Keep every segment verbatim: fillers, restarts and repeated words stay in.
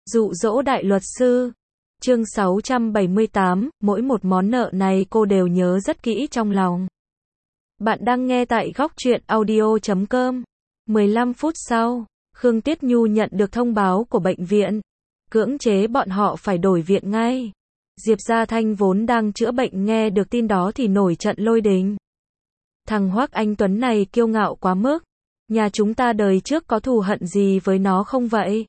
Dụ dỗ đại luật sư. Chương sáu trăm bảy mươi tám, mỗi một món nợ này cô đều nhớ rất kỹ trong lòng. Bạn đang nghe tại góc truyện audio chấm com. mười lăm phút sau, Khương Tiết Nhu nhận được thông báo của bệnh viện. Cưỡng chế bọn họ phải đổi viện ngay. Diệp Gia Thanh vốn đang chữa bệnh nghe được tin đó thì nổi trận lôi đình. Thằng Hoắc Anh Tuấn này kiêu ngạo quá mức. Nhà chúng ta đời trước có thù hận gì với nó không vậy?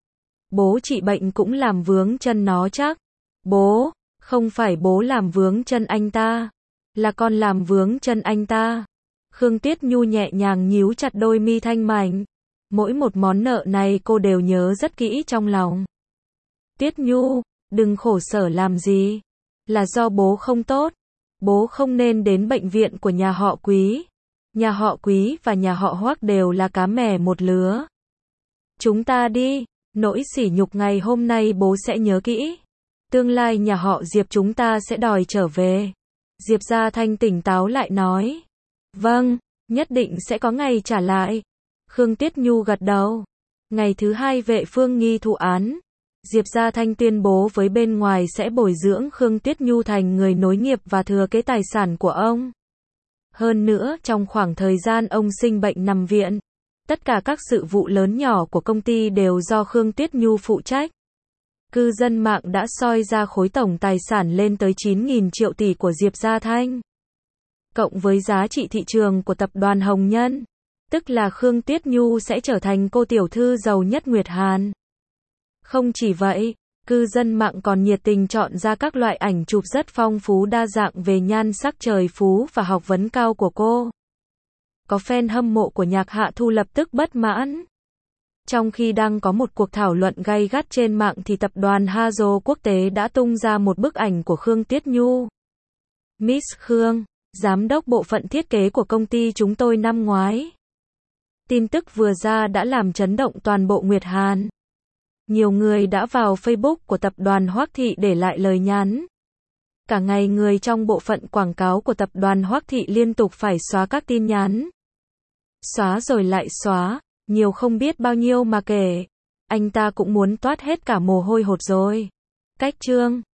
Bố trị bệnh cũng làm vướng chân nó chắc. Bố, không phải bố làm vướng chân anh ta, là con làm vướng chân anh ta. Khương Tiết Nhu nhẹ nhàng nhíu chặt đôi mi thanh mảnh. Mỗi một món nợ này cô đều nhớ rất kỹ trong lòng. Tiết Nhu, đừng khổ sở làm gì. Là do bố không tốt. Bố không nên đến bệnh viện của nhà họ Quý. Nhà họ Quý và nhà họ Hoắc đều là cá mè một lứa. Chúng ta đi. Nỗi sỉ nhục ngày hôm nay bố sẽ nhớ kỹ. Tương lai nhà họ Diệp chúng ta sẽ đòi trở về. Diệp Gia Thanh tỉnh táo lại nói. Vâng, nhất định sẽ có ngày trả lại. Khương Tiết Nhu gật đầu. Ngày thứ hai vệ phương nghi thụ án. Diệp Gia Thanh tuyên bố với bên ngoài sẽ bồi dưỡng Khương Tiết Nhu thành người nối nghiệp và thừa kế tài sản của ông. Hơn nữa, trong khoảng thời gian ông sinh bệnh nằm viện, tất cả các sự vụ lớn nhỏ của công ty đều do Khương Tiết Nhu phụ trách. Cư dân mạng đã soi ra khối tổng tài sản lên tới chín nghìn triệu tỷ của Diệp Gia Thanh. Cộng với giá trị thị trường của tập đoàn Hồng Nhân, tức là Khương Tiết Nhu sẽ trở thành cô tiểu thư giàu nhất Nguyệt Hàn. Không chỉ vậy, cư dân mạng còn nhiệt tình chọn ra các loại ảnh chụp rất phong phú đa dạng về nhan sắc trời phú và học vấn cao của cô. Có fan hâm mộ của Nhạc Hạ Thu lập tức bất mãn. Trong khi đang có một cuộc thảo luận gay gắt trên mạng thì tập đoàn Hazo quốc tế đã tung ra một bức ảnh của Khương Tiết Nhu. Miss Khương, giám đốc bộ phận thiết kế của công ty chúng tôi năm ngoái. Tin tức vừa ra đã làm chấn động toàn bộ Nguyệt Hàn. Nhiều người đã vào Facebook của tập đoàn Hoắc Thị để lại lời nhắn. Cả ngày người trong bộ phận quảng cáo của tập đoàn Hoắc Thị liên tục phải xóa các tin nhắn. Xóa rồi lại xóa, nhiều không biết bao nhiêu mà kể. Anh ta cũng muốn toát hết cả mồ hôi hột rồi. Cách chương